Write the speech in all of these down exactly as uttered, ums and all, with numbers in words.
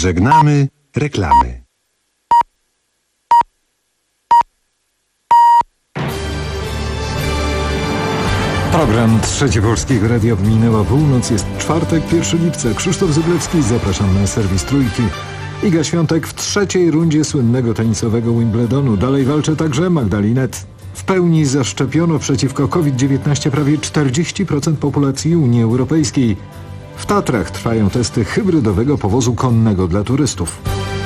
Żegnamy reklamy. Program Trzeci Polskiego Radia. Minęła północ, jest czwartek, pierwszego lipca. Krzysztof Zyblewski, zapraszam na serwis Trójki. Iga Świątek w trzeciej rundzie słynnego tenisowego Wimbledonu. Dalej walczy także Magdalinet. W pełni zaszczepiono przeciwko COVID dziewiętnaście prawie czterdzieści procent populacji Unii Europejskiej. W Tatrach trwają testy hybrydowego powozu konnego dla turystów.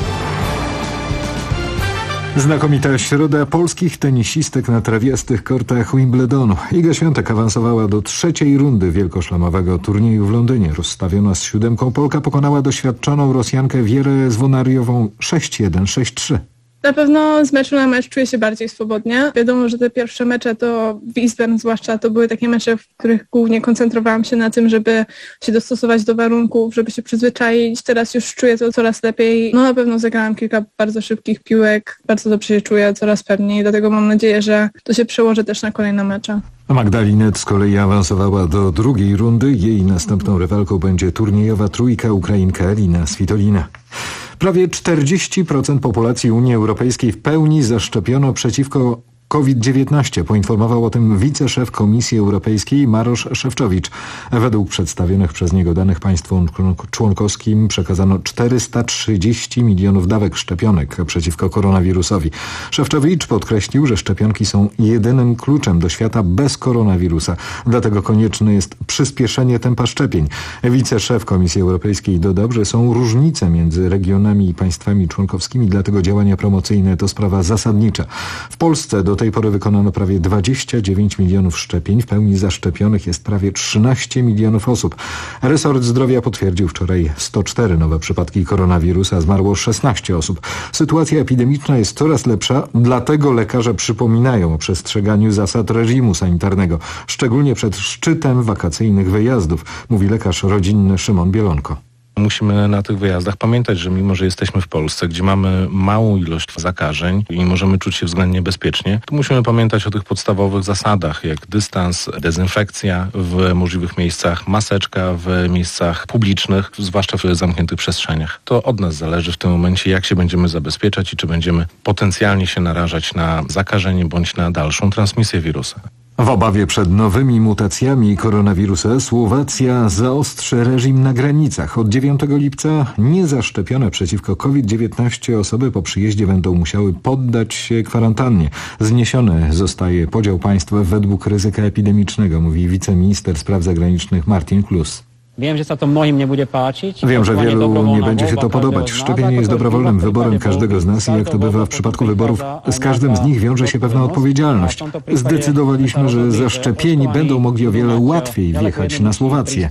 Znakomita środa polskich tenisistek na trawiastych kortach Wimbledonu. Iga Świątek awansowała do trzeciej rundy wielkoszlemowego turnieju w Londynie. Rozstawiona z siódemką, Polka pokonała doświadczoną Rosjankę Wierę Zwonariową sześć jeden, sześć trzy. Na pewno z meczu na mecz czuję się bardziej swobodnie. Wiadomo, że te pierwsze mecze to w Eastbourne zwłaszcza to były takie mecze, w których głównie koncentrowałam się na tym, żeby się dostosować do warunków, żeby się przyzwyczaić. Teraz już czuję to coraz lepiej. No na pewno zagrałam kilka bardzo szybkich piłek, bardzo dobrze się czuję, coraz pewniej. Dlatego mam nadzieję, że to się przełoży też na kolejne mecze. Magdalinet z kolei awansowała do drugiej rundy. Jej następną rywalką będzie turniejowa trójka Ukrainka Elina Svitolina. Prawie czterdzieści procent populacji Unii Europejskiej w pełni zaszczepiono przeciwko COVID dziewiętnaście. Poinformował o tym wiceszef Komisji Europejskiej Marosz Szefczowicz. Według przedstawionych przez niego danych państwom członkowskim przekazano czterysta trzydzieści milionów dawek szczepionek przeciwko koronawirusowi. Szefczowicz podkreślił, że szczepionki są jedynym kluczem do świata bez koronawirusa. Dlatego konieczne jest przyspieszenie tempa szczepień. Wiceszef Komisji Europejskiej dodał, że są różnice między regionami i państwami członkowskimi, dlatego działania promocyjne to sprawa zasadnicza. W Polsce do tej pory wykonano prawie dwadzieścia dziewięć milionów szczepień. W pełni zaszczepionych jest prawie trzynaście milionów osób. Resort Zdrowia potwierdził wczoraj sto cztery nowe przypadki koronawirusa. Zmarło szesnaście osób. Sytuacja epidemiczna jest coraz lepsza, dlatego lekarze przypominają o przestrzeganiu zasad reżimu sanitarnego, szczególnie przed szczytem wakacyjnych wyjazdów, mówi lekarz rodzinny Szymon Bielonko. Musimy na tych wyjazdach pamiętać, że mimo, że jesteśmy w Polsce, gdzie mamy małą ilość zakażeń i możemy czuć się względnie bezpiecznie, to musimy pamiętać o tych podstawowych zasadach, jak dystans, dezynfekcja w możliwych miejscach, maseczka w miejscach publicznych, zwłaszcza w zamkniętych przestrzeniach. To od nas zależy w tym momencie, jak się będziemy zabezpieczać i czy będziemy potencjalnie się narażać na zakażenie bądź na dalszą transmisję wirusa. W obawie przed nowymi mutacjami koronawirusa Słowacja zaostrzy reżim na granicach. Od dziewiątego lipca niezaszczepione przeciwko COVID dziewiętnaście osoby po przyjeździe będą musiały poddać się kwarantannie. Zniesiony zostaje podział państwa według ryzyka epidemicznego, mówi wiceminister spraw zagranicznych Martin Klus. Wiem, że to mnohim nie będzie płacić. Wiem, że wielu nie będzie się to podobać. Szczepienie jest dobrowolnym wyborem każdego z nas i jak to bywa w przypadku wyborów, z każdym z nich wiąże się pewna odpowiedzialność. Zdecydowaliśmy, że zaszczepieni będą mogli o wiele łatwiej wjechać na Słowację.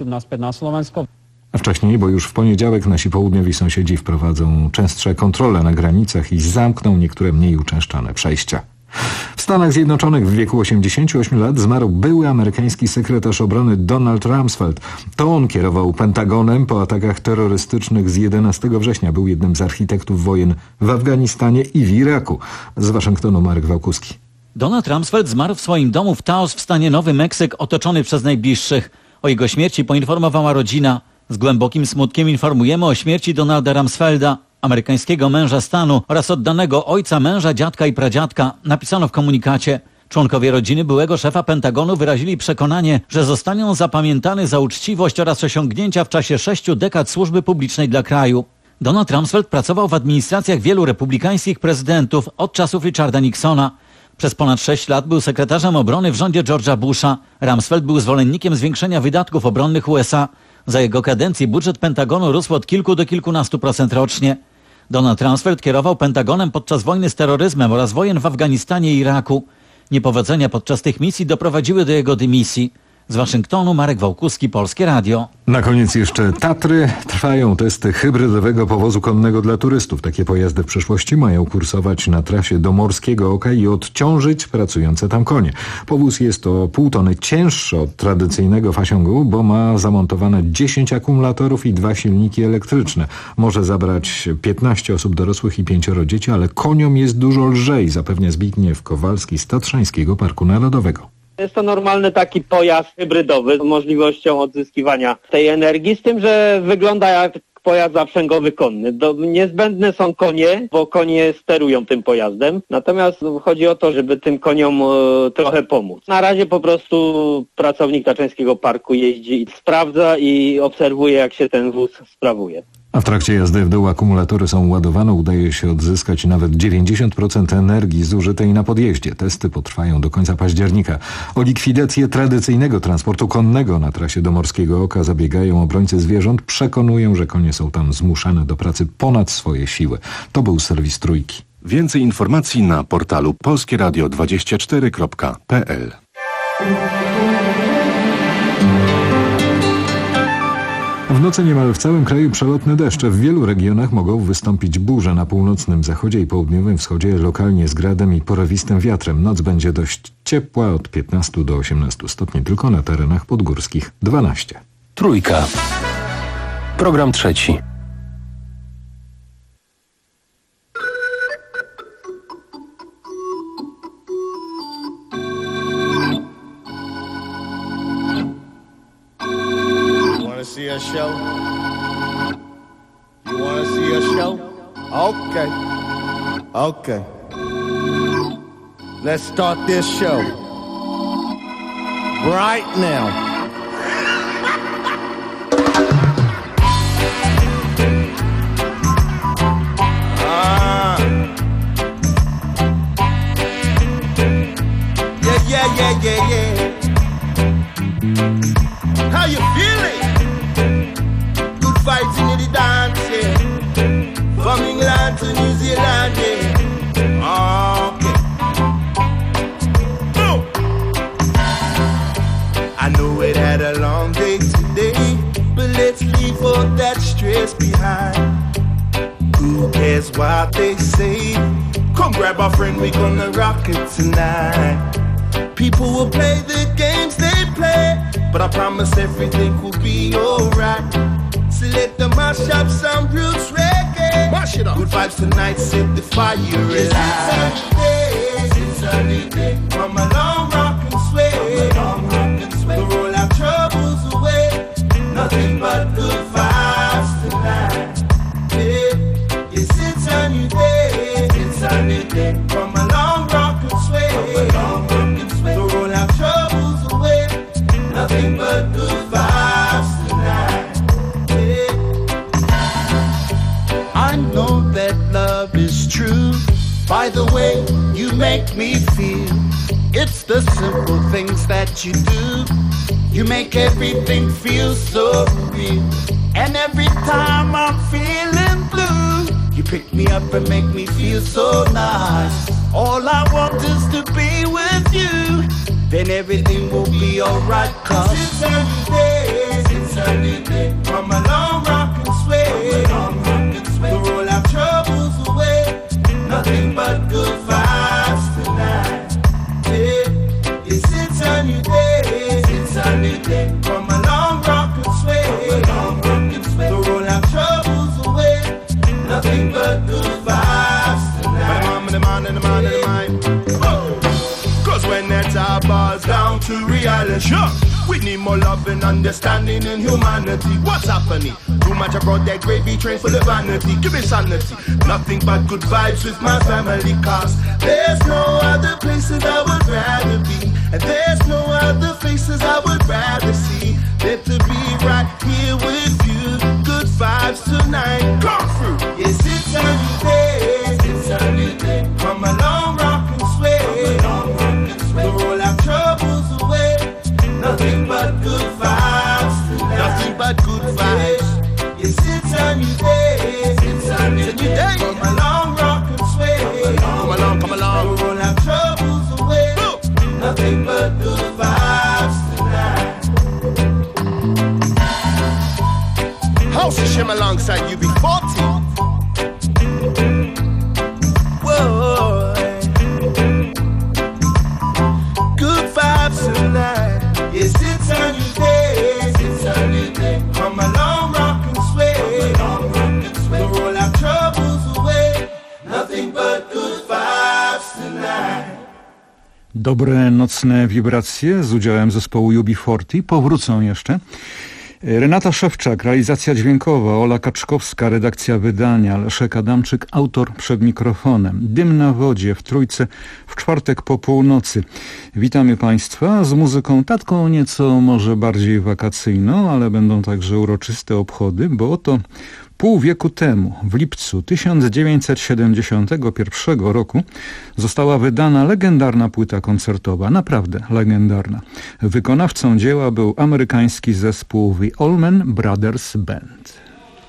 A wcześniej, bo już w poniedziałek nasi południowi sąsiedzi wprowadzą częstsze kontrole na granicach i zamkną niektóre mniej uczęszczane przejścia. W Stanach Zjednoczonych w wieku osiemdziesięciu ośmiu lat zmarł były amerykański sekretarz obrony Donald Rumsfeld. To on kierował Pentagonem po atakach terrorystycznych z jedenastego września. Był jednym z architektów wojen w Afganistanie i w Iraku. Z Waszyngtonu Marek Wałkuski. Donald Rumsfeld zmarł w swoim domu w Taos w stanie Nowy Meksyk, otoczony przez najbliższych. O jego śmierci poinformowała rodzina. Z głębokim smutkiem informujemy o śmierci Donalda Rumsfelda, amerykańskiego męża stanu oraz oddanego ojca, męża, dziadka i pradziadka, napisano w komunikacie. Członkowie rodziny byłego szefa Pentagonu wyrazili przekonanie, że zostanie on zapamiętany za uczciwość oraz osiągnięcia w czasie sześciu dekad służby publicznej dla kraju. Donald Rumsfeld pracował w administracjach wielu republikańskich prezydentów od czasów Richarda Nixona. Przez ponad sześć lat był sekretarzem obrony w rządzie George'a Busha. Rumsfeld był zwolennikiem zwiększenia wydatków obronnych U S A. Za jego kadencji budżet Pentagonu rósł od kilku do kilkunastu procent rocznie. Donald Rumsfeld kierował Pentagonem podczas wojny z terroryzmem oraz wojen w Afganistanie i Iraku. Niepowodzenia podczas tych misji doprowadziły do jego dymisji. Z Waszyngtonu Marek Wałkuski, Polskie Radio. Na koniec jeszcze Tatry. Trwają testy hybrydowego powozu konnego dla turystów. Takie pojazdy w przyszłości mają kursować na trasie do Morskiego Oka i odciążyć pracujące tam konie. Powóz jest o pół tony cięższy od tradycyjnego fasiągu, bo ma zamontowane dziesięć akumulatorów i dwa silniki elektryczne. Może zabrać piętnaście osób dorosłych i pięcioro dzieci, ale koniom jest dużo lżej, zapewnia Zbigniew Kowalski z Tatrzańskiego Parku Narodowego. Jest to normalny taki pojazd hybrydowy z możliwością odzyskiwania tej energii, z tym, że wygląda jak pojazd zaprzęgowy konny. Do, niezbędne są konie, bo konie sterują tym pojazdem. Natomiast chodzi o to, żeby tym koniom e, trochę pomóc. Na razie po prostu pracownik Tatrzańskiego Parku jeździ i sprawdza i obserwuje, jak się ten wóz sprawuje. A w trakcie jazdy w dół akumulatory są ładowane. Udaje się odzyskać nawet dziewięćdziesiąt procent energii zużytej na podjeździe. Testy potrwają do końca października. O likwidację tradycyjnego transportu konnego na trasie do Morskiego Oka zabiegają obrońcy zwierząt. Przekonują, że konie są tam zmuszane do pracy ponad swoje siły. To był serwis Trójki. Więcej informacji na portalu polskie radio dwadzieścia cztery kropka p l. W nocy niemal w całym kraju przelotny deszcz. W wielu regionach mogą wystąpić burze. Na północnym zachodzie i południowym wschodzie lokalnie z gradem i porywistym wiatrem. Noc będzie dość ciepła, od piętnastu do osiemnastu stopni, tylko na terenach podgórskich dwanaście. Trójka. Program trzeci. See a show? You wanna see a show? Okay. Okay. Let's start this show right now. Ah. Yeah, yeah, yeah, yeah, yeah. How you feeling? Fighting in the dance, yeah. From England to New Zealand, yeah. Okay. Oh. I know it had a long day today, but let's leave all that stress behind. Who cares what they say? Come grab a friend, we gonna rock it tonight. People will play the games they play, but I promise everything will be alright. So let them mash up some roots reggae. Mash it up. Good vibes tonight, set the fire alive. It's a new day. Come along, rock and sway. Come along, rock and sway. To roll our troubles away. Nothing but good vibes tonight. Yeah. Yes, it's a new day. It's a new day. Come along, rock and sway. Come along, rock and sway. To roll our troubles away. Nothing but good vibes tonight. I know that love is true. By the way you make me feel, it's the simple things that you do. You make everything feel so real. And every time I'm feeling blue, you pick me up and make me feel so nice. All I want is to be with you. Then everything will be alright, cause it's a new day. It's a new day. Come along, rock and sway. Come along, rock and sway. To roll our troubles away. Nothing but good vibes tonight. Yeah. Yes, it's a new day. It's a new day. Come along, rock and sway. Come along, rock and sway. To roll our troubles away. Nothing but good vibes tonight. The man, the man, the man, the man. Oh. Cause when that's our bars down to reality, sure, we need more love and understanding and humanity. What's happening? Too much about that gravy train full of vanity. Give me sanity. Nothing but good vibes with my family. Cause there's no other places I would rather be. And there's no other faces I would rather see than to be right here with you. Good vibes tonight. Come through. Yes, it's a new day. It's a new day. Come along, rock and sway. Come along, rock and sway. To roll our troubles away. Nothing but good vibes tonight. Nothing but good vibes. Yes, it's a new day. It's a new day. Come along, rock and sway. Come along, come along. To roll our troubles away. Boom. Nothing but good vibes tonight. House of Shim alongside U B forty. Whoa. Good vibes tonight. Yes, it's a new day. It's a new day. Come along, rock and sway. Come along, rock and sway. To roll our troubles away. Nothing but good vibes tonight. Dobre nocne wibracje z udziałem zespołu U B czterdzieści powrócą jeszcze. Renata Szewczak, realizacja dźwiękowa, Ola Kaczkowska, redakcja wydania, Leszek Adamczyk, autor przed mikrofonem. Dym na wodzie w Trójce w czwartek po północy. Witamy Państwa z muzyką tatką nieco może bardziej wakacyjną, ale będą także uroczyste obchody, bo oto pół wieku temu, w lipcu tysiąc dziewięćset siedemdziesiątego pierwszego roku, została wydana legendarna płyta koncertowa, naprawdę legendarna. Wykonawcą dzieła był amerykański zespół The Allman Brothers Band.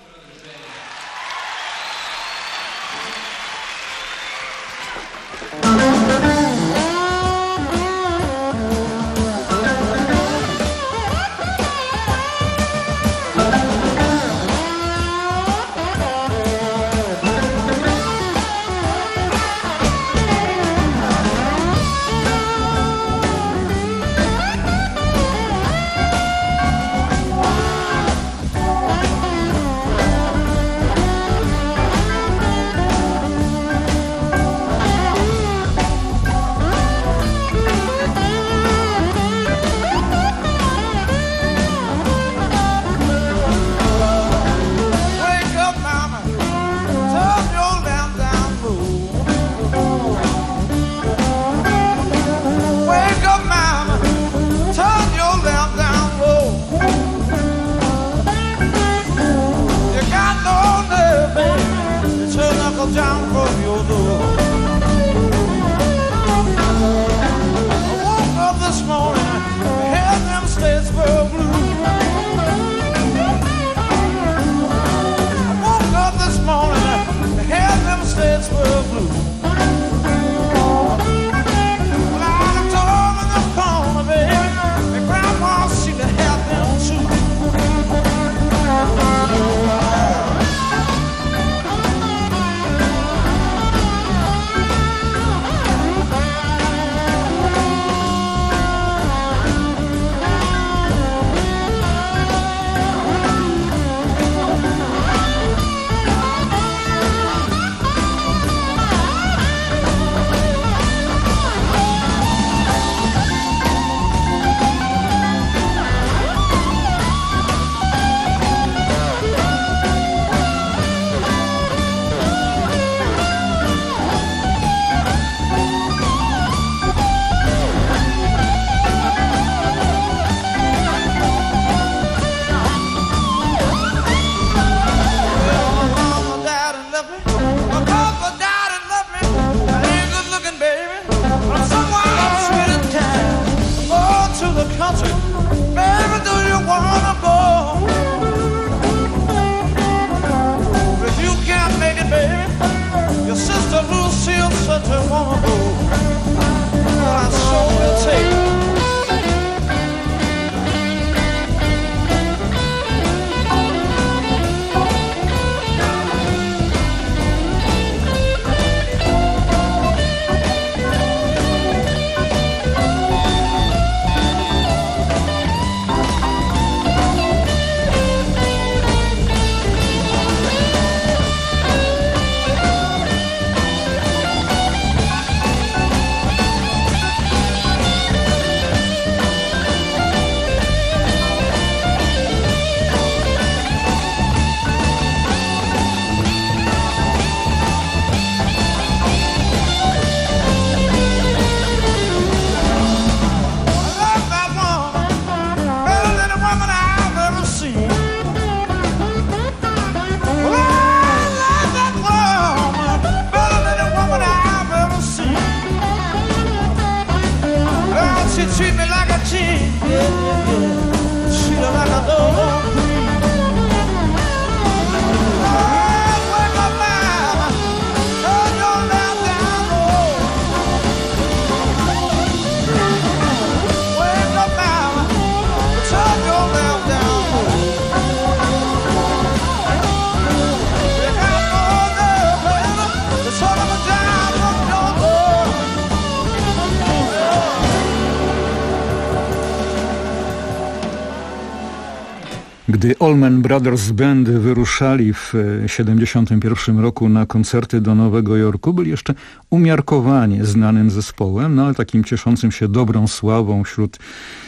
Gdy Allman Brothers Band wyruszali w siedemdziesiątym pierwszym roku na koncerty do Nowego Jorku, byli jeszcze umiarkowanie znanym zespołem, no ale takim cieszącym się dobrą sławą wśród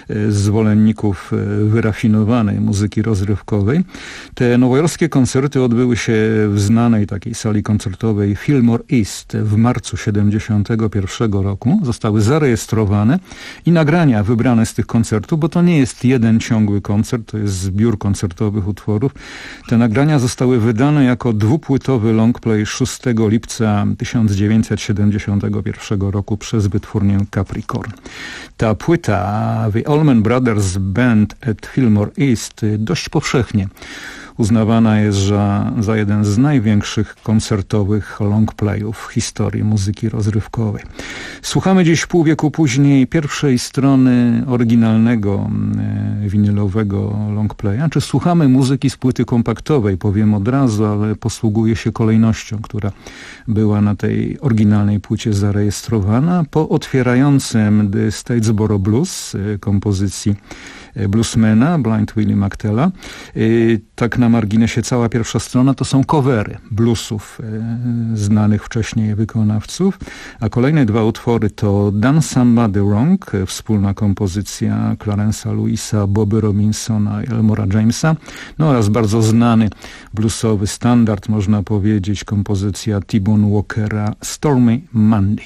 zwolenników wyrafinowanej muzyki rozrywkowej. Te nowojorskie koncerty odbyły się w znanej takiej sali koncertowej Fillmore East w marcu siedemdziesiątego pierwszego roku. Zostały zarejestrowane i nagrania wybrane z tych koncertów, bo to nie jest jeden ciągły koncert, to jest zbiór koncertowych utworów. Te nagrania zostały wydane jako dwupłytowy longplay szóstego lipca tysiąc dziewięćset siedemdziesiątego pierwszego roku przez wytwórnię Capricorn. Ta płyta The Allman Brothers Band at Fillmore East dość powszechnie uznawana jest za, za jeden z największych koncertowych longplayów w historii muzyki rozrywkowej. Słuchamy dziś pół wieku później pierwszej strony oryginalnego e, winylowego longplaya, czy słuchamy muzyki z płyty kompaktowej, powiem od razu, ale posługuje się kolejnością, która była na tej oryginalnej płycie zarejestrowana. Po otwierającym The Statesboro Blues e, kompozycji bluesmana, Blind Willie McTella. Tak na marginesie cała pierwsza strona to są covery bluesów znanych wcześniej wykonawców, a kolejne dwa utwory to Done Somebody Wrong, wspólna kompozycja Clarence'a Lewisa, Bobby Robinsona i Elmora Jamesa, no oraz bardzo znany bluesowy standard, można powiedzieć, kompozycja T-Bone Walkera Stormy Monday.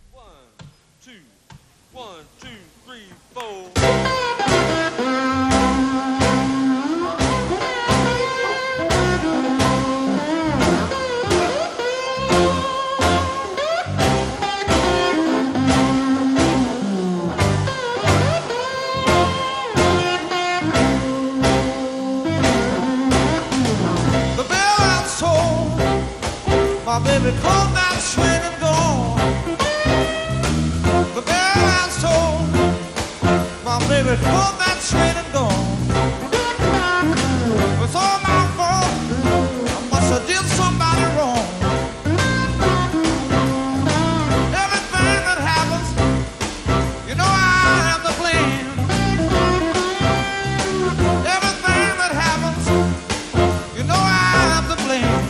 My baby called that swing and gone. The bell has told. My baby called that swing and gone. It's all my fault. I must have did somebody wrong. Everything that happens, you know I am to blame. Everything that happens, you know I am to blame.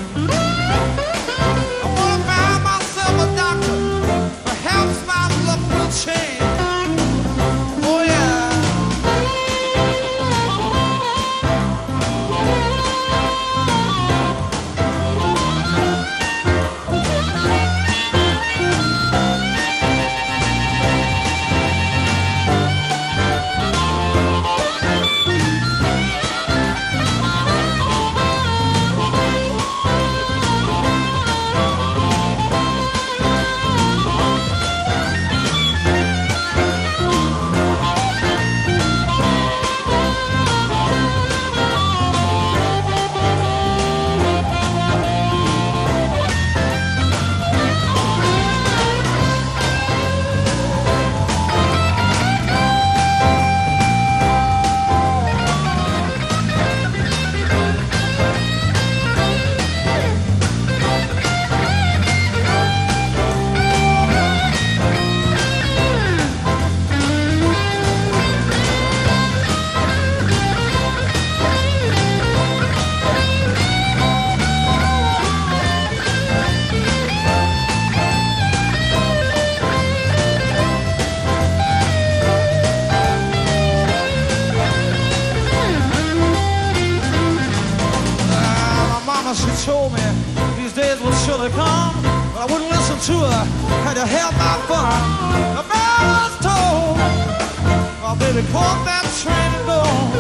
She told me these days would surely come, but I wouldn't listen to her, had to have my fun. The bell was told, my baby caught that train and gone.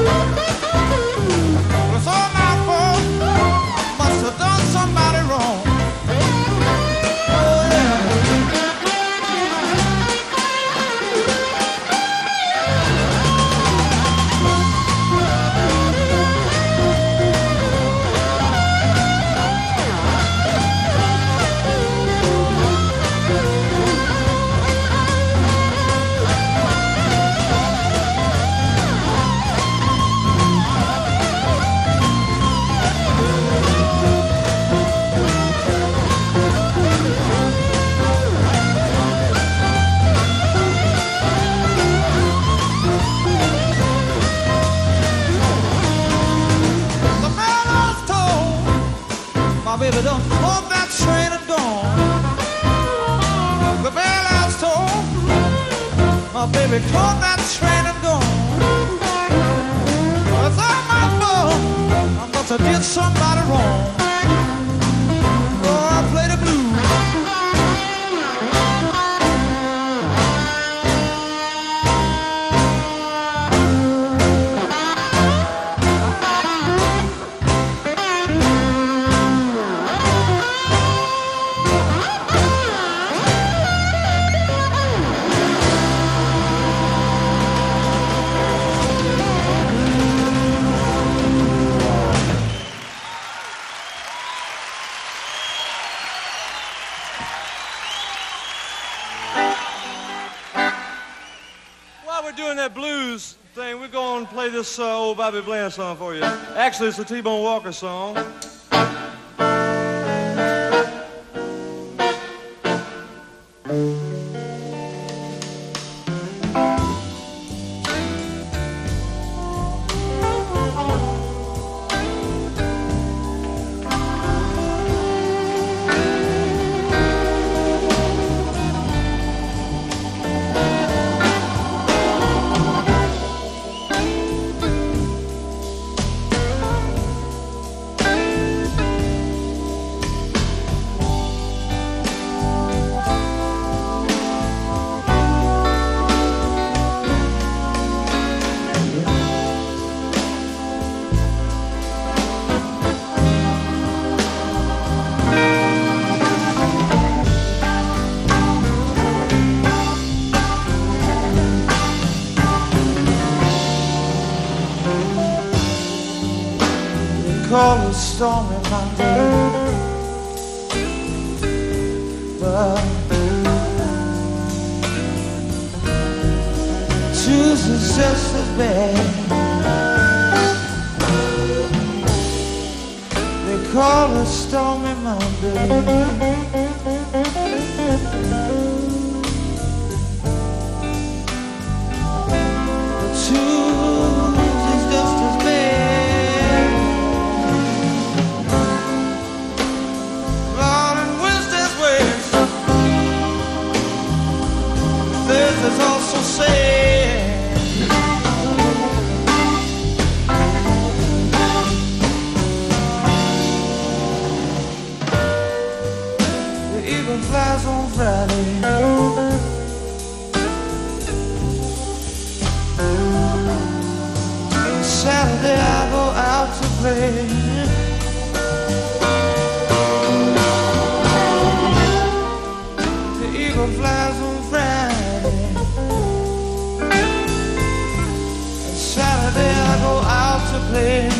It's all my fault, I must have done somebody wrong. Oh yeah. Baby, don't hold that train and gone. The bell has told. My baby caught that train and gone. I must have did somebody wrong. Oh, I play the blues. Blues thing, we're going to play this uh, old Bobby Bland song for you. Actually, it's a T-Bone Walker song. Call it stormy Monday, but Tuesday's just as bad. They call it stormy Monday, but Tuesday's just as bad. There's also sad. The eagle flies on Friday. Saturday I go out to play. The eagle flies on Friday. Saturday I go out to play.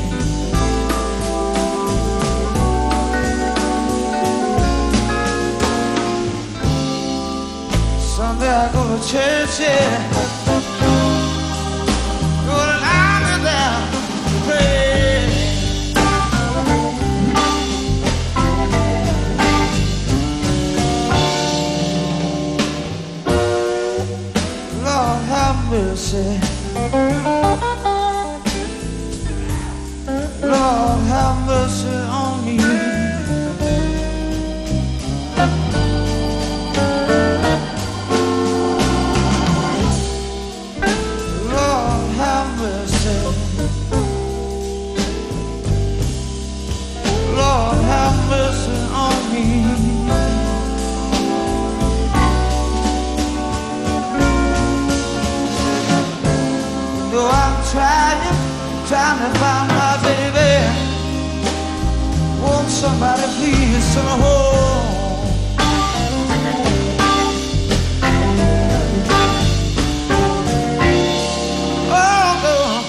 Sunday I go to church, yeah. Go to line down to pray. Lord have mercy. Lord have mercy on me. Lord have mercy. Lord have mercy on me. Though I'm trying, trying to find my baby. Won't somebody please send her home? Oh, no.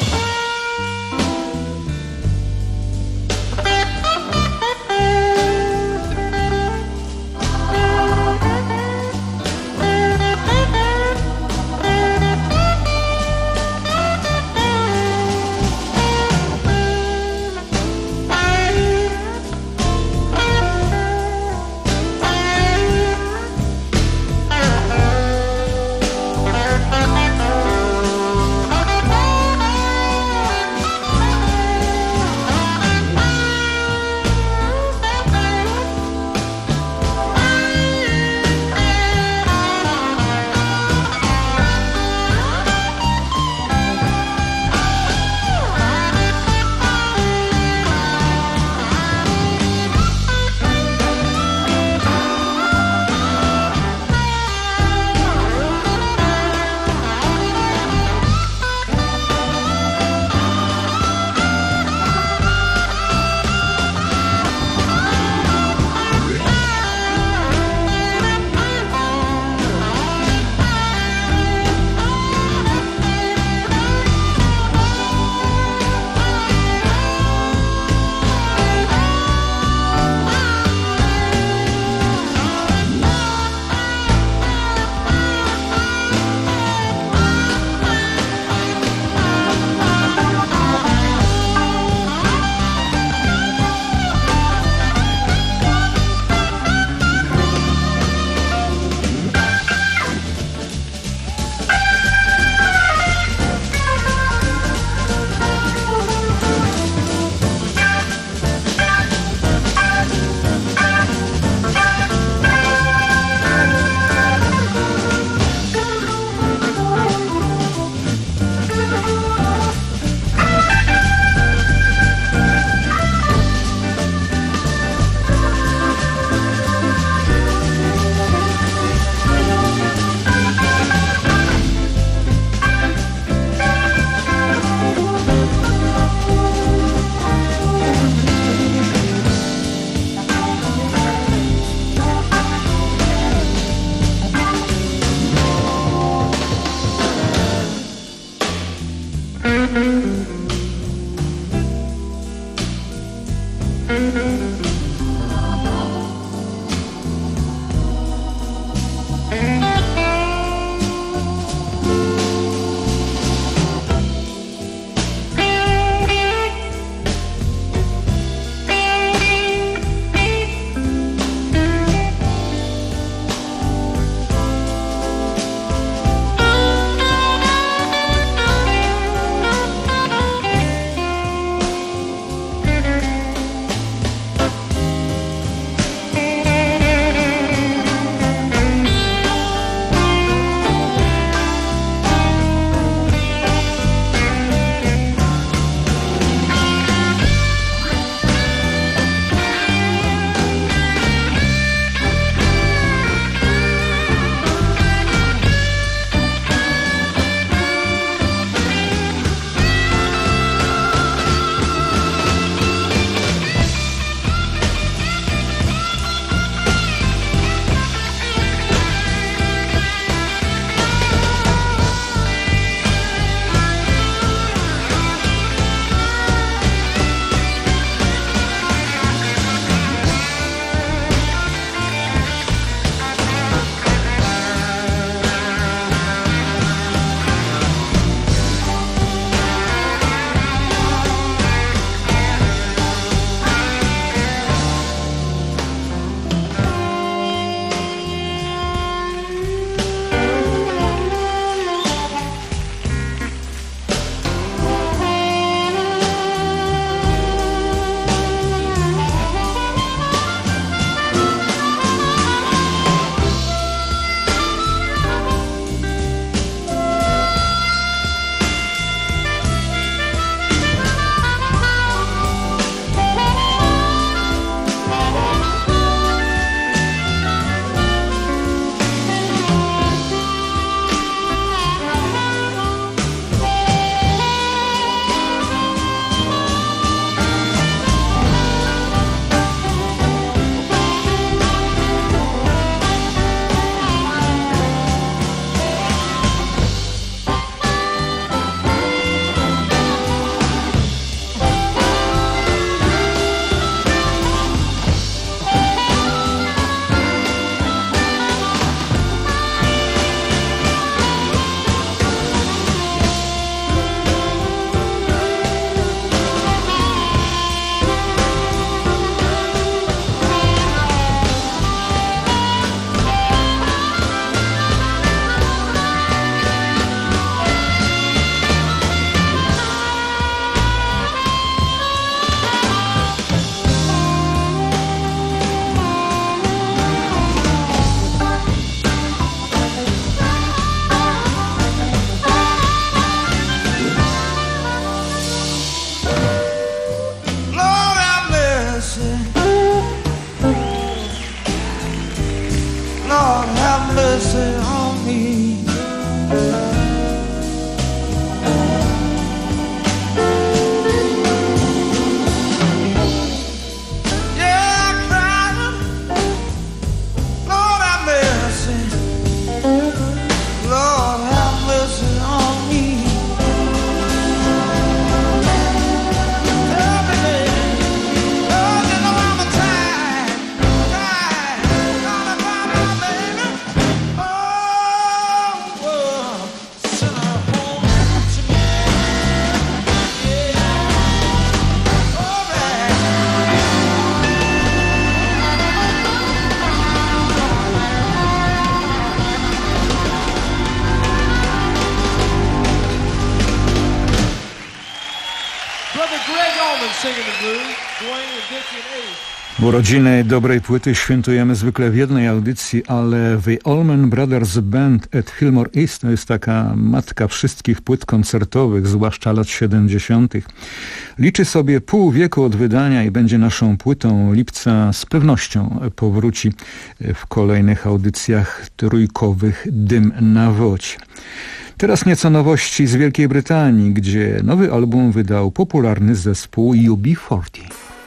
Urodziny dobrej płyty świętujemy zwykle w jednej audycji, ale The Allman Brothers Band at Fillmore East to jest taka matka wszystkich płyt koncertowych, zwłaszcza lat siedemdziesiątych. Liczy sobie pół wieku od wydania i będzie naszą płytą lipca. Z pewnością powróci w kolejnych audycjach trójkowych Dym na wodzie. Teraz nieco nowości z Wielkiej Brytanii, gdzie nowy album wydał popularny zespół U B czterdzieści.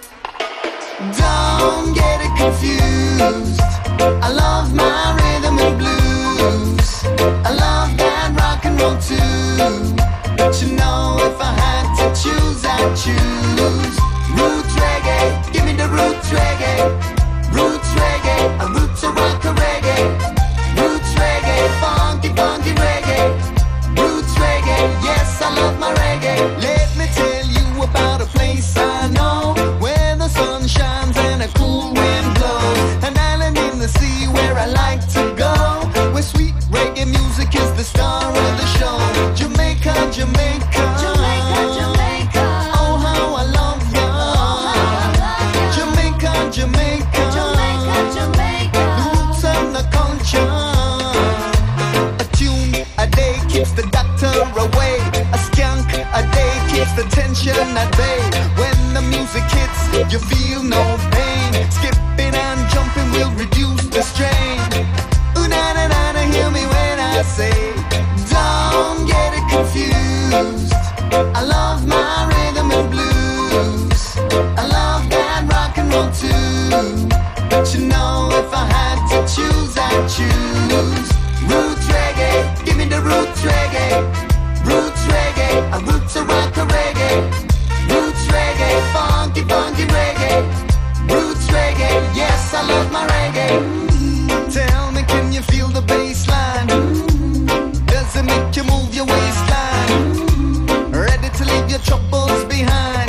Don't get it confused. I love my rhythm and blues. I love that rock and roll too. But you know if I had to choose, I'd choose roots reggae. Give me the I love that rock and roll too. But you know if I had to choose, I'd choose roots reggae. Give me the roots reggae. Roots reggae. A roots a rock a reggae. Roots reggae. Funky funky reggae. Roots reggae. Yes, I love my reggae. Tell me, can you feel the bass line? Does it make you move your waistline? Ready to leave your troubles behind?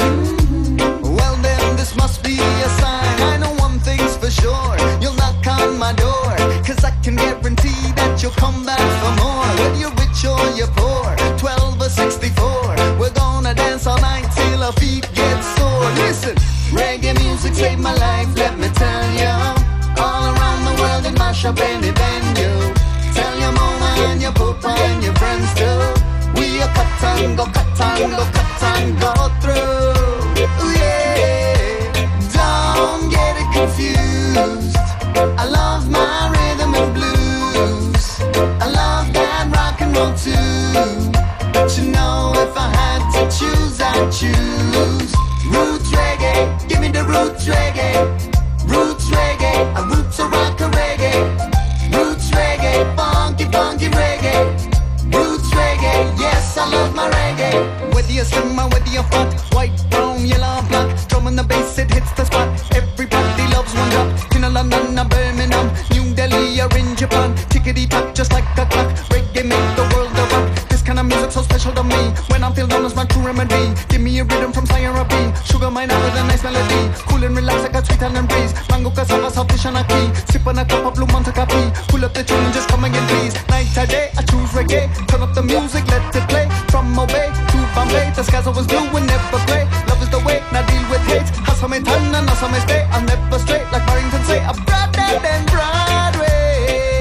Well then, this must be a sign. I know one thing's for sure, you'll knock on my door, cause I can guarantee that you'll come back for more. Whether you're rich or you're poor, twelve or sixty-four, we're gonna dance all night till our feet get sore. Listen, reggae music saved my life, let me tell you. All around the world it mash up any venue. Tell your mama and your papa and your friends too. We a cut and go, cut and go, cut and go through. Ooh, yeah, don't get it confused. I love my rhythm and blues. I love that rock and roll too. But you know if I had to choose, I'd choose roots reggae. Give me the roots reggae. Roots reggae. A roots a rock a reggae. Roots reggae. Funky funky reggae. Roots reggae. Yes, I love my reggae. Whether you're slim or whether you're fat, white, brown, yellow, black, drum on the bass, it hits the spot. Everybody loves one drop. In a London, a Birmingham, New Delhi, or in Japan. Tickety-tock, just like a clock. Reggae make the world a rock. This kind of music so special to me. When I feel down, it's my true remedy. Give me a rhythm from Sierra B. Sugar mine out with a nice melody. Cool and relax like a sweet and breeze. Mango cassava, soft fish and a key. Sip on a cup of blue Monte Capi. Pull up the tune and just come again, please. Night or day, I choose reggae. Turn up the music, let it play. From Mobay to Bombay, the skies always blue and never grey. Love is the way, now deal with hate. Hustle me turn and hustle me stay. I'm never straight, like Barrington say. I'm broader than Broadway.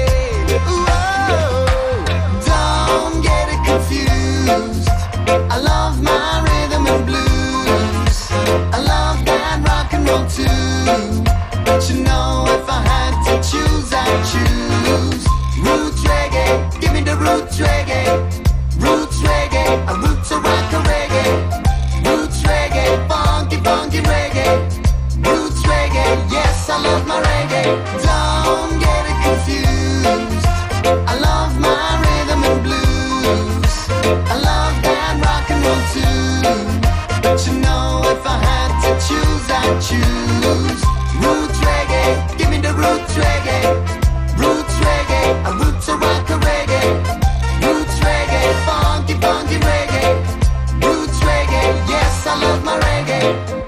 Whoa. Don't get it confused. I love my rhythm and blues. I love that rock and roll too. But you know if I had to choose, I'd choose roots reggae. Give me the roots reggae. Roots reggae. A roots a rock a reggae. Roots reggae. Funky funky reggae. Roots reggae. Yes, I love my reggae. Don't get it confused. I love my rhythm and blues. I love that rock and roll too. But you know if I had to choose, I'd choose roots reggae. Give me the roots reggae. Roots reggae. A roots a rock a reggae. Roots reggae. Funky funky reggae. Roots reggae. Yes, I love my reggae.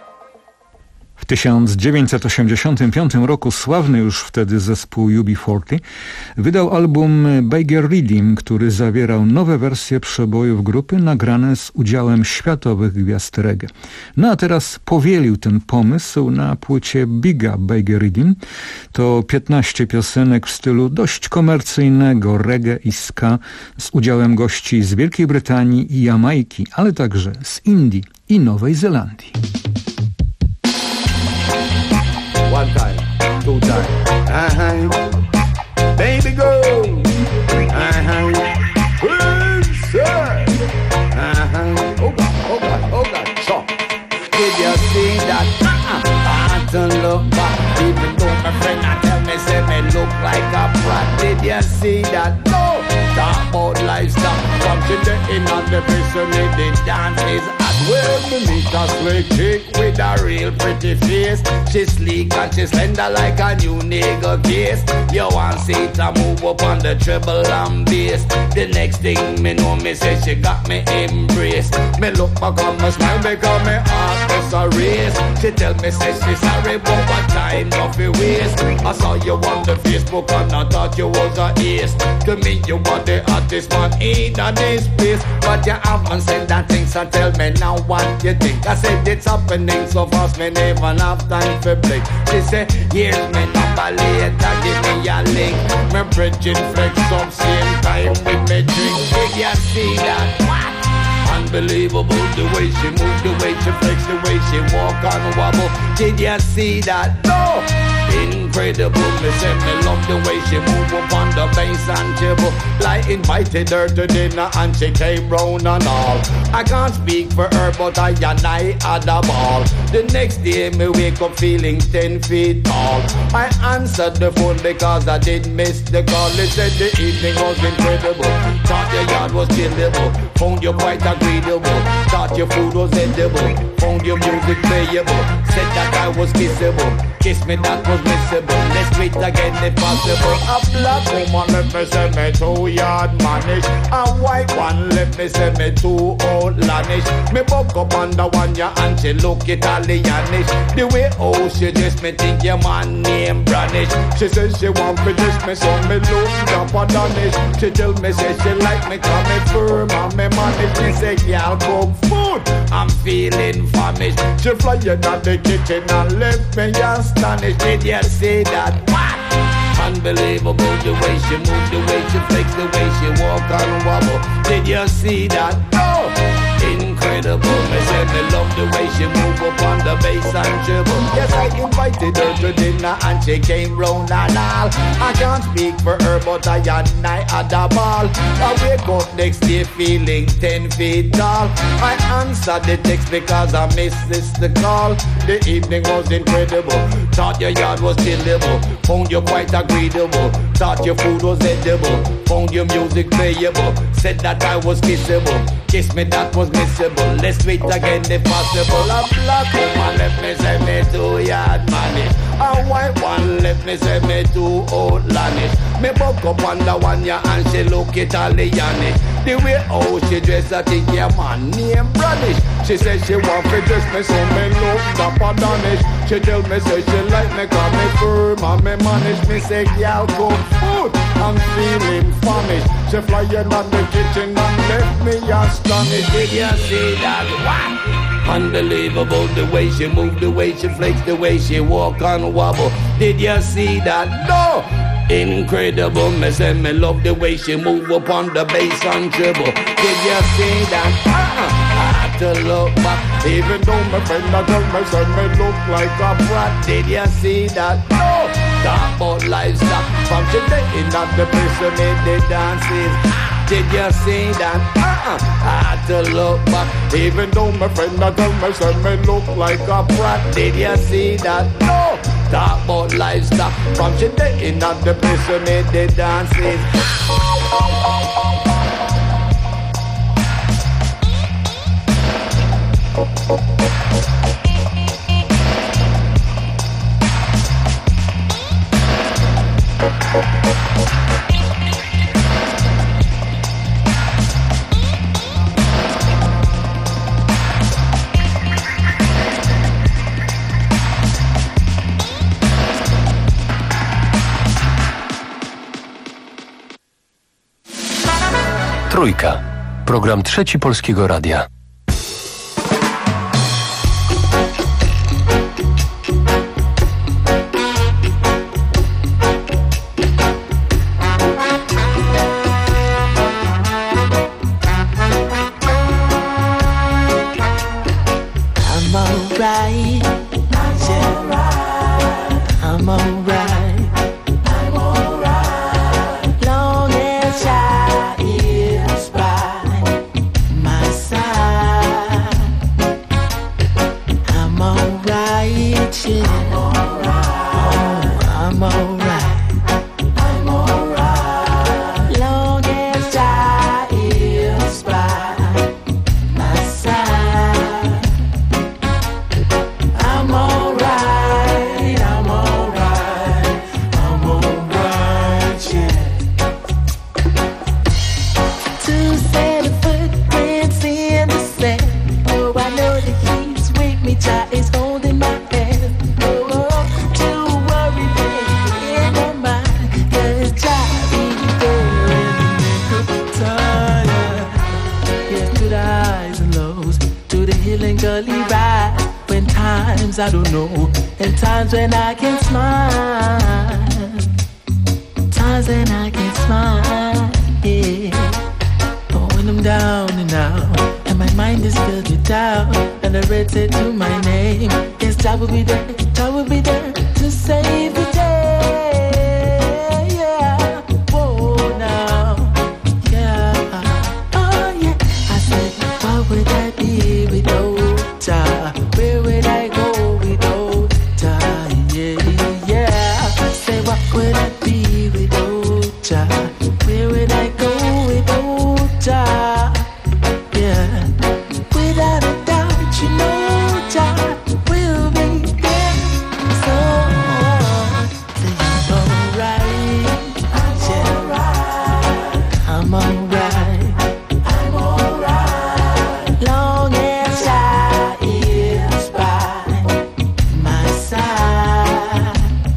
W tysiąc dziewięćset osiemdziesiątym piątym roku sławny już wtedy zespół U B czterdzieści wydał album Beiger Redeem, który zawierał nowe wersje przebojów grupy nagrane z udziałem światowych gwiazd reggae. No a teraz powielił ten pomysł na płycie Biga Beiger Redeem. To piętnaście piosenek w stylu dość komercyjnego reggae i ska z udziałem gości z Wielkiej Brytanii i Jamajki, ale także z Indii i Nowej Zelandii. One time, two time, uh-huh. Baby go, uh-huh. Good sir, uh-huh. Oh God, oh God, oh God, so. Did you see that? Uh-uh. I don't look back, even though my friend I tell me, say me look like a brat. Did you see that? No, talk about lifestyle. From today in on the prison, the dance is at well, me meet a slick chick with a real pretty face. She's sleek and she's slender like a new nigga case. You want see it a move up on the treble and bass. The next thing me know, me say she got me embraced. Me look back on my smile because me heart is a race. She tell me say she sorry but what time of the waste. I saw you on the Facebook and I thought you was a ace. To me you are the hottest man in this place. But you haven't said that thing, so tell me now what you think. I said it's happening so fast me never have time for blink. She said here's me number later, give me a link. Me bridging flex some same time with me drink. Did you see that? What? Unbelievable the way she move, the way she flex, the way she walk and wobble. Did you see that? No! Incredible, me say me love the way she move up on the bass and treble. Like invited her to dinner and she came round and all. I can't speak for her, but I and I had a ball. The next day me wake up feeling ten feet tall. I answered the phone because I did miss the call. They said the evening was incredible. Thought your yard was killable. Found you quite agreeable. Thought your food was edible. Found your music playable. Said that I was kissable. Kiss me, that was missable. Let's do it again if possible. A black woman let me say me two yard manish. A white one let me say me too outlandish. Me buck up on the one ya and she look Italianish. The way oh she dress me think your man name Branish. She says she want to dress me so me look Japadanish. She tell me say she like me cause me firm and me manage. Me say girl cook food, I'm feeling famished. She fly in at the kitchen and left me astonished. Did you see that? What? Unbelievable the way she move, the way she flex, the way she walk and wobble. Did you see that? Oh! Incredible, me say me love the way she move up on the bass and treble. Yes, I invited her to dinner and she came round and all. I can't speak for her, but I and I had a ball. I wake up next day feeling ten feet tall. I answered the text because I missed this the call. The evening was incredible. Thought your yard was killable. Found you quite agreeable. Thought your food was edible. Found your music playable. Said that I was kissable. Kiss me, that was missable. Let's do it again if possible. A black woman let me say me too yard manish. A white one let me say me too outlandish. Me buck up on the one ya and she look Italianish. The way how she dress I think your man name Branish. She says she want to dress me so me look Japadanish. She tell me say she like me cause me firm and me manage. Me say y'all cook food, I'm feeling famished. She fly in on the kitchen and left me astonished. Did you see that? What? Unbelievable the way she move, the way she flex, the way she walk and wobble. Did you see that? No! Incredible, me say me love the way she move up on the bass and treble. Did you see that? Uh-uh. I had to look back, even though my friend I tell me say me look like a brat. Did you see that? No! Talk about livestock from today in at the place where made the dances. Did you see that? Uh-uh. I had to look back, even though my friend I tell me say me look like a brat. Did you see that? No! Talk about livestock from today in at the place where made the dances. Trójka. Program Trzeci Polskiego Radia. I don't know, and times when I can smile, times when I can smile, yeah. But when I'm down and out, and my mind is filled with doubt, and the red said to my name, yes, Jah will be there, Jah will be there to save the day. Yeah, whoa now, yeah, oh yeah. I said, what would I be without Jah? Where would I go without Jah? Yeah, yeah. Say, what would I be without Jah? Where would I go without Jah? Yeah, without a doubt, you know Jah will be there. So, say I'm alright, yeah, I'm alright, I'm alright. Long as Jah is by my side,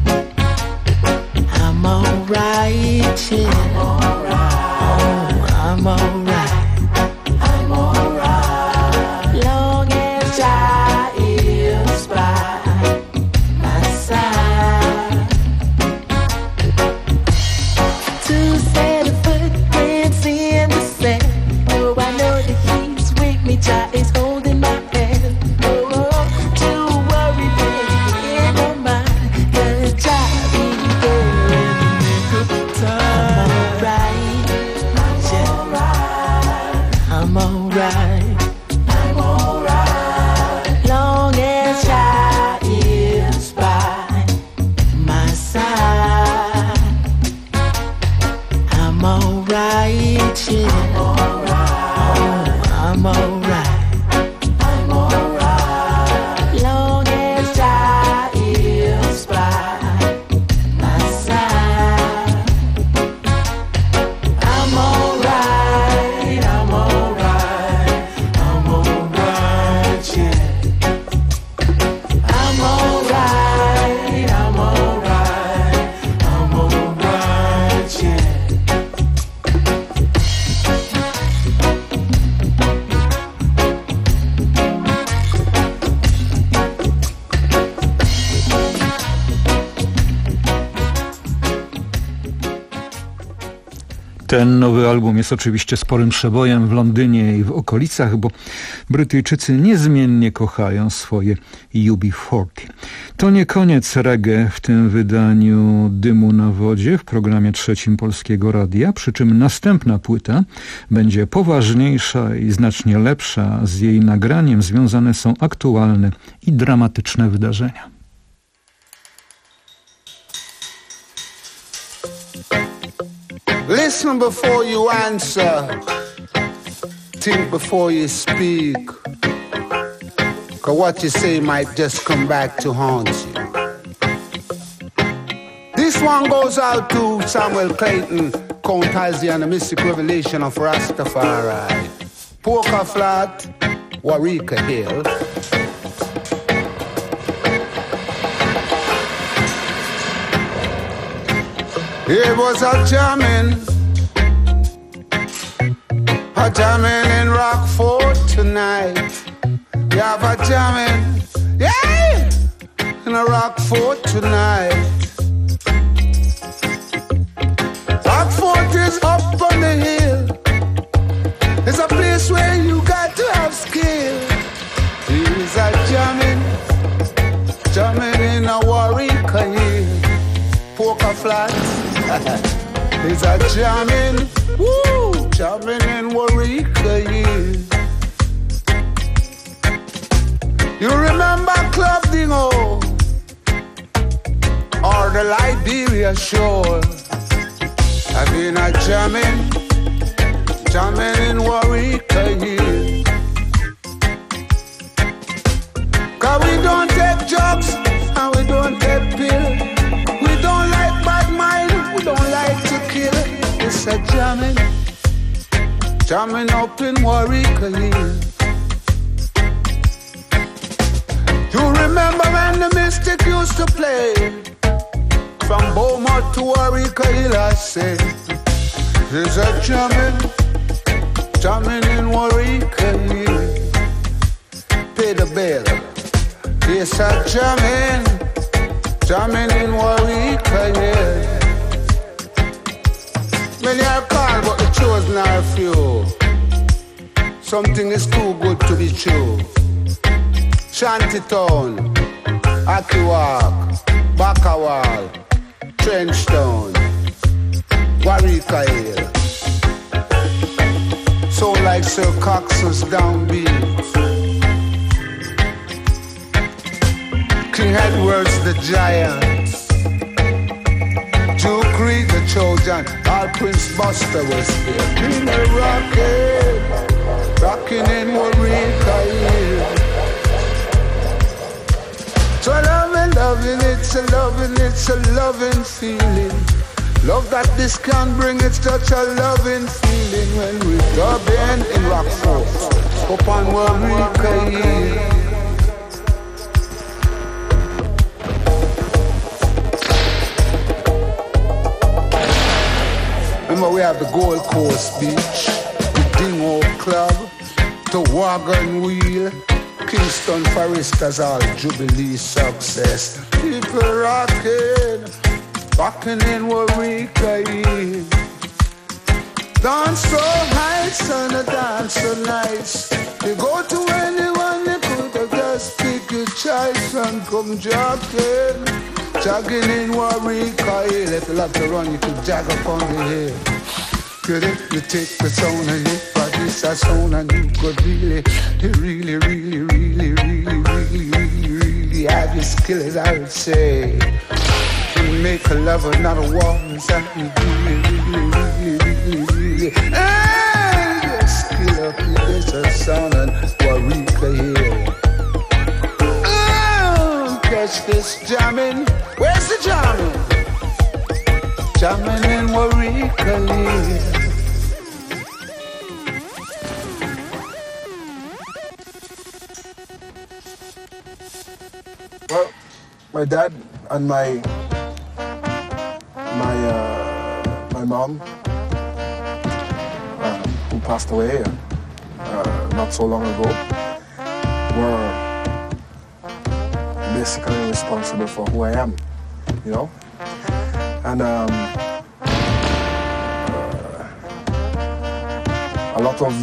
I'm alright, yeah. I'm alright, I'm alright. Long as Jah is by my side. To set a footprints in the sand. Oh, I know that He's with me. Jah is holding my hand. Oh, oh, to worry, baby, in my mind, 'cause Jah be there in the nick of time. I'm alright. I'm alright, I'm alright. Long as Jah is by my side, I'm alright, yeah. I'm alright, I'm alright. Long as Jah is by my side, I'm alright, I'm alright. I'm alright, yeah. I'm alright, I'm alright. I'm alright, yeah. Ten nowy album jest oczywiście sporym przebojem w Londynie i w okolicach, bo Brytyjczycy niezmiennie kochają swoje U B czterdzieści. To nie koniec reggae w tym wydaniu Dymu na wodzie w programie trzecim Polskiego Radia, przy czym następna płyta będzie poważniejsza i znacznie lepsza. Z jej nagraniem związane są aktualne i dramatyczne wydarzenia. Listen before you answer. Think before you speak. 'Cause what you say might just come back to haunt you. This one goes out to Samuel Clayton, Count Halsey and the Mystic Revelation of Rastafari. Poker Flat, Warika Hill. It was a jamming, a jamming in Rockford tonight. You have a jamming, yeah, in a Rockford tonight. Rockford is up on the hill. It's a place where you got to have skill. Here's a jamming, jamming in a Warika Hill. Poker Flats. It's a jamming, woo, jamming in Warika Hill. You remember Club Dingo or the Liberia Shore? I've been a jamming, jamming in Warika Hill. 'Cause we don't take drugs and we don't take pills. We don't like bad mind, we don't like to kill. It's a jamming, jamming up in Warika Hill. You remember when the Mystic used to play? From Beaumont to Warika Hill, I say. There's a jamming, jamming in Warika Hill. Pay the bill. It's a jamming, jamming in Warika Hill. Many are called, but the chosen are few. something is too good to be true. Shantytown, Akiwak, Bakawal, Trenchtown, Warika Hill. So like Sir Cox's downbeat, King Edward's the giant, Duke Reed the Trojan, our Prince Buster was there. King of rockin', rockin' in Warika Hill. So loving, loving, it's a loving, it's a loving feeling. Love that this can bring, it's such a loving feeling when we dubbing in Rockford, up on Warika Hill. Remember we have the Gold Coast Beach, the Dingo Club, the Wagon Wheel, Kingston Foresters, all Jubilee success. People rocking, rocking in Warika Hill. Dance so high, son, a dance so nice. You go to anyone, you could have just pick your choice and come jogging. Jogging in Warika Hill. If you love to run, you could jog up on the hill. Good if you take the sound and you practice a sound and you could really, really, really, really, really, really, really, really have your skills, I would say. You make a lover, not a woman, something really, really, really, really, really. Hey, just skill up, you get a sound and Warika Hill. Oh, catch this jamming. Where's the jamming? Jamming in Warika Hill. Well, my dad and my my uh, my mom, uh, who passed away uh, not so long ago, were basically responsible for who I am, you know. And um, uh, a lot of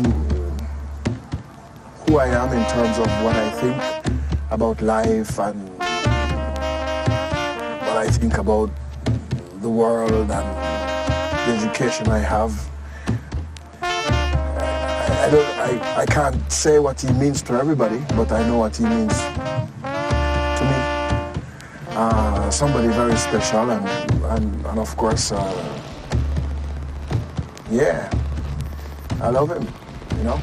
who I am in terms of what I think about life and what I think about the world and the education I have. I, I, don't, I, I can't say what he means to everybody, but I know what he means to me. Uh, somebody very special and, and, and of course, uh, yeah, I love him, you know.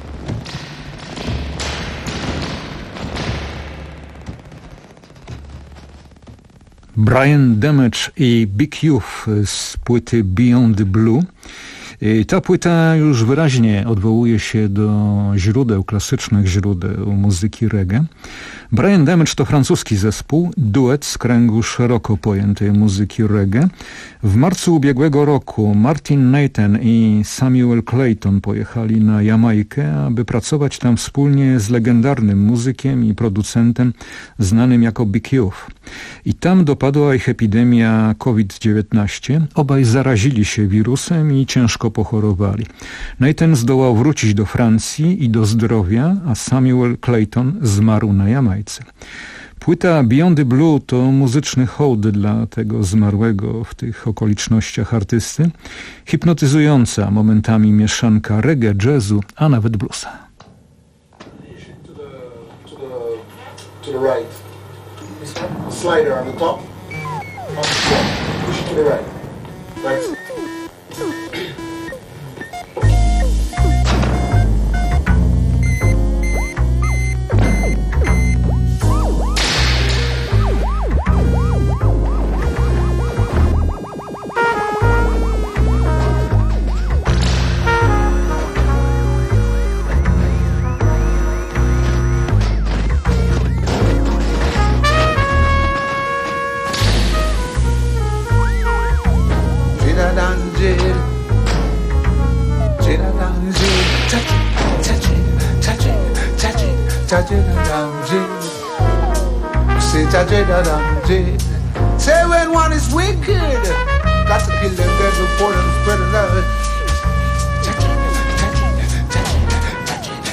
Brian Damage i Big Youth z płyty Beyond the Blue. Ta płyta już wyraźnie odwołuje się do źródeł, klasycznych źródeł muzyki reggae. Brian Damage to francuski zespół, duet z kręgu szeroko pojętej muzyki reggae. W marcu ubiegłego roku Martin Nathan i Samuel Clayton pojechali na Jamajkę, aby pracować tam wspólnie z legendarnym muzykiem i producentem znanym jako Big Youth. I tam dopadła ich epidemia COVID dziewiętnaście. Obaj zarazili się wirusem i ciężko pochorowali. Nathan zdołał wrócić do Francji i do zdrowia, a Samuel Clayton zmarł na Jamajce. Płyta Beyond the Blue to muzyczny hołd dla tego zmarłego w tych okolicznościach artysty, hipnotyzująca momentami mieszanka reggae, jazzu, a nawet bluesa. To the, to the, to the right. Slider on the top. On the top. Push it to the right. Right. Say when one is wicked, got to kill them dead before them spread another.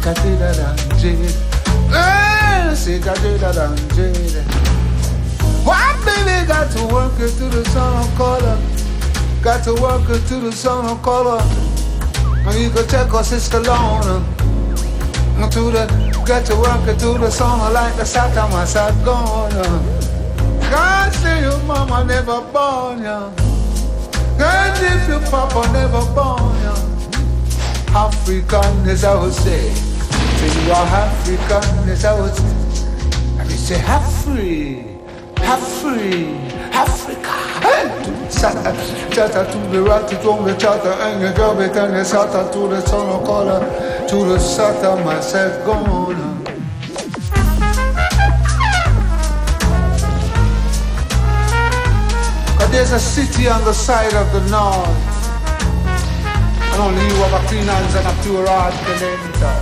Katida Danjid. Say Katida Danjid. Why baby got to work it to the sun of color? Got to work it to the sun of color. And you can check us sister alone. To the got to work it to the sun like the Satan was gone. God say your mama never born you. God if your papa never born you. African is I would say. Say you are African is I would say. And you say have free, have free, Africa. Chatter to the rat to the chatter and you drop it and you shatter to the sun of color. To the Satan myself gone. There's a city on the side of the north, and only you have a clean hands and a pure heart can enter.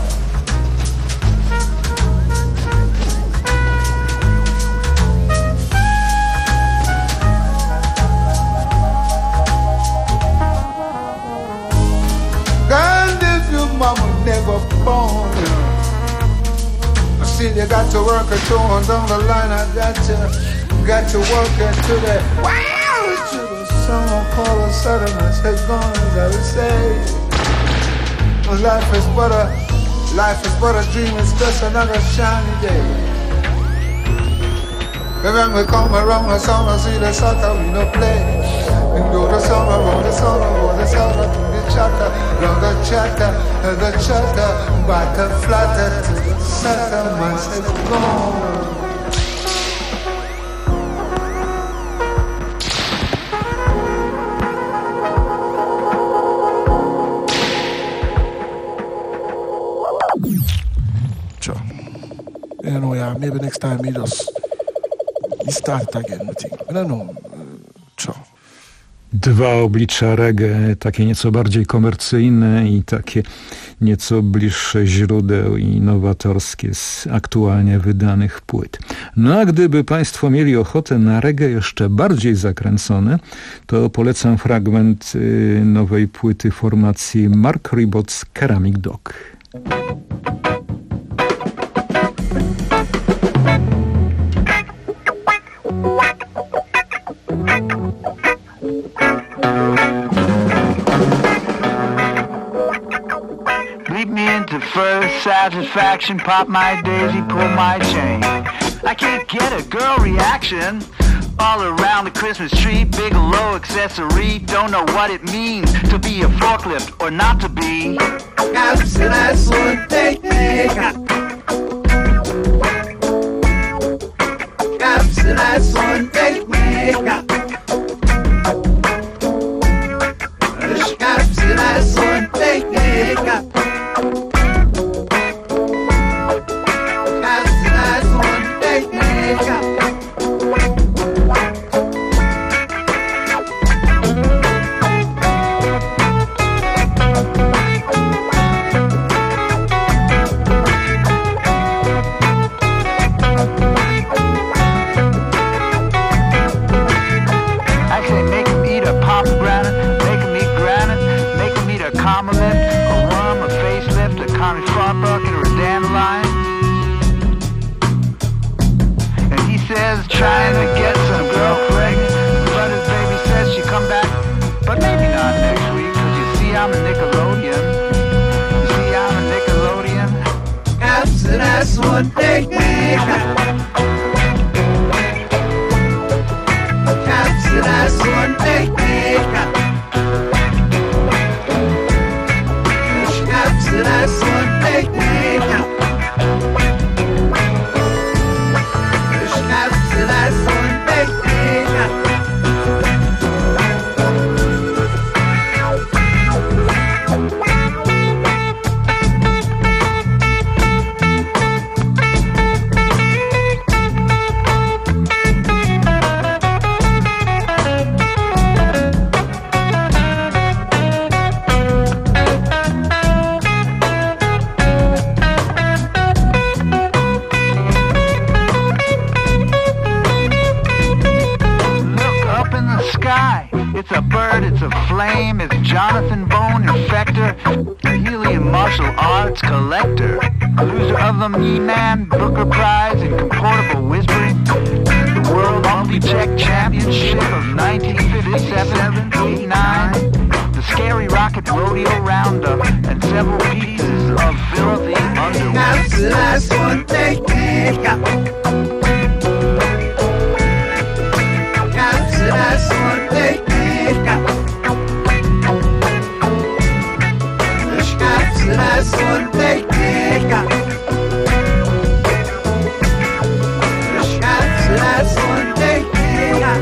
And if your mama never born you, I see you got to work it on down the line. I got to, got to work it to the wow. To the summer color settlements has gone, as I would say. Life is but a, life is but a dream, it's just another shiny day. And when we come around the sun, I see the Satan we no play. We go the summer, round the summer, round the summer, to the chatter, round the chatter, and the chatter, back and flatter to the settlements has gone. You know, yeah, maybe next time we just we start again, I think. I don't know. Co? Dwa oblicza reggae, takie nieco bardziej komercyjne i takie nieco bliższe źródeł i nowatorskie z aktualnie wydanych płyt. No a gdyby Państwo mieli ochotę na reggae jeszcze bardziej zakręcone, to polecam fragment nowej płyty formacji Mark Ribot's Ceramic Dog. Lead me into further satisfaction, pop my daisy, pull my chain. I can't get a girl reaction. All around the Christmas tree, big or low accessory. Don't know what it means to be a forklift or not to be. That's one thing. That's one thing. That's one thing. Trying to get some girl pregnant, but his baby says she come back, but maybe not next week, cause you see I'm a Nickelodeon, you see I'm a Nickelodeon. That's, that's one thing, that's, that's one thing, that's, that's one thing. Hearts Aflame is Jonathan Bone, Infector, a helium martial arts collector, loser of the Me-Man Booker Prize in comportable whispering, the World Multi-Check Championship of nineteen fifty-seven eighty-nine, the Scary Rocket Rodeo Roundup, and several pieces of filthy underwear. That's the last one they pick up. That's the last one they pick up. That's the last one they pick up. That's the last one they pick up.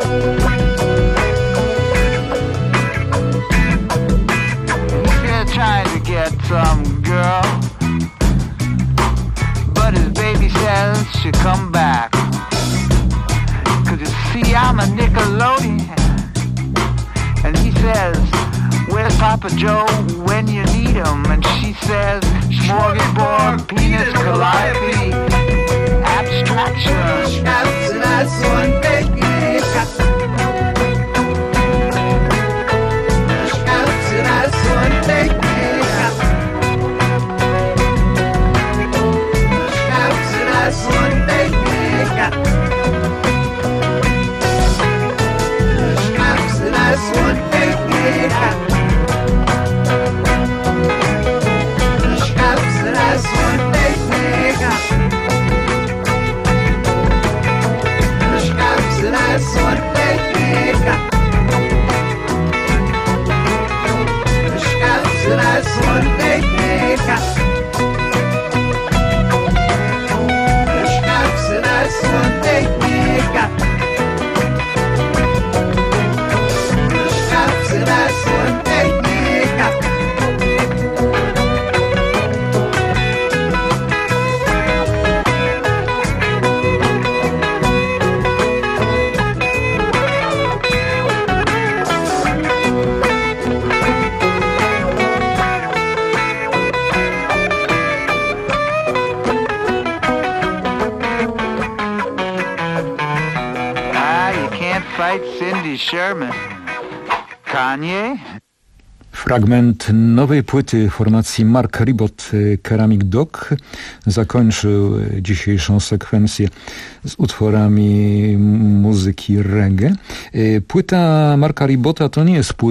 He's trying to get some girl, but his baby says she'll come back. Cause you see, I'm a Nickelodeon, and he says, where's Papa Joe when you need him? And she says, smorgasbord, penis, calliope, abstraction. That's the last one they pick up. That's the last one they pick up. That's the last one they pick up. That's the last one they pick up. That's the last one they pick up. That's the last one they pick up. That's the last one they pick up. That's the last one they pick up. That's the last one they pick up. Ah, you can't fight Cindy Sherman. Kanye? Fragment nowej płyty formacji Mark Ribot, Ceramic Dog, zakończył dzisiejszą sekwencję z utworami muzyki reggae. Płyta Marka Ribota to nie jest płyta